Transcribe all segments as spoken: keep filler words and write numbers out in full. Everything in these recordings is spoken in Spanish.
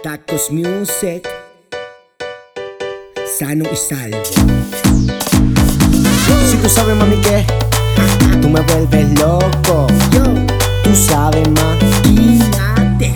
Tacos Music, sano y salvo. Si tú sabes, mami, que tú me vuelves loco. Yo, Tú sabes, ma. Pilates.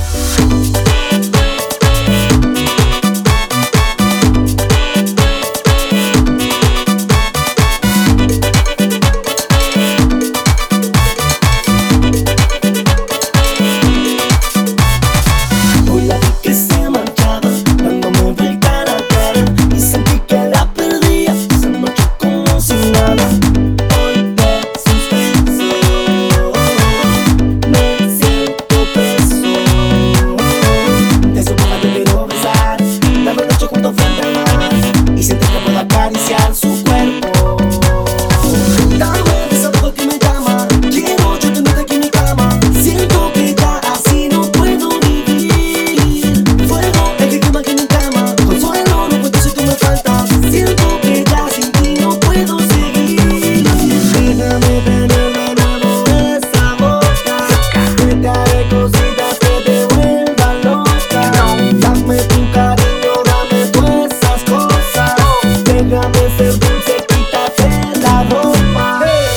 Hoy la vi que se marchaba, dándome vuelta a la cara, y sentí que la perdía. Se marchó como si nada. Hoy de sus besos me siento preso. De su boca yo quiero besar, la noche junto frente al mar, y sentir que puedo acariciar su cuerpo. Dame esa voz que me llama, quiero yo tenerte aquí en mi cama. Siento que ya así no puedo vivir. Fuego el que quema aquí en mi cama, consuelo no puedo si tú me faltas. Siento que ya sin ti no puedo seguir. Déjame tener de nuevo esa boca, que te haré cositas que te vuelvan loca. Dame tu cariño, dame todas esas cosas. Déjame ser dulce, quítate la ropa.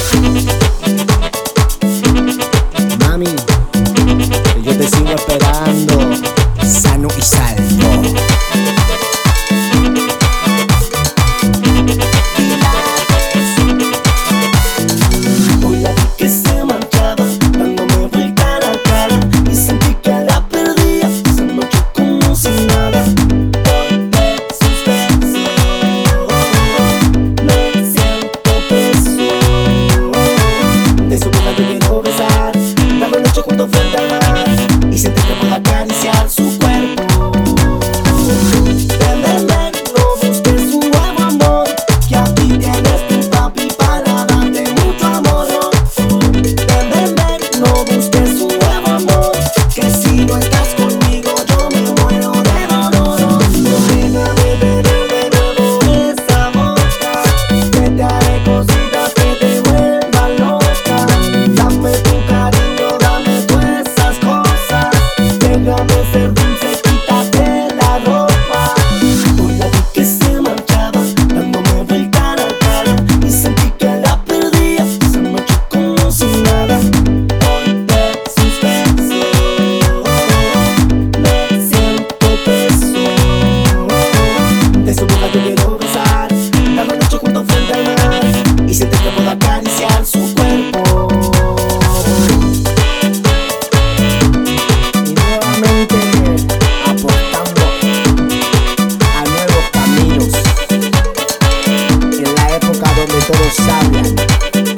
Mami, que yo te sigo esperando, sano y salvo. Hoy la vi que se marchaba, dándome vuelta a la cara, y sentí que la perdía. Se marchó como si nada. Hoy de sus besos me siento preso. De su boca yo quiero besar, la noche junto frente al mar, y sentir que puedo acariciar su cuerpo. Perdeme, no busques un nuevo amor, que aquí tienes tu papi para darte mucho amor. Perdeme, no busques un nuevo amor, que si no estás conmigo yo me muero de dolor. Déjame tener de nuevo esa boca, que te haré cositas que te vuelvan loca. Dame tu cariño, dame todas esas cosas. Déjame ser dulce, quítate la ropa. Hoy la vi que se marchaba, dándome vuelta a la cara, y sentí que la perdía. Se marchó como si nada. Hoy de sus besos me siento preso. De su boca yo quiero besar, la noche junto frente al mar, y sentir que puedo acariciar su cuerpo. Y nuevamente aportando a nuevos caminos en la época donde todos hablan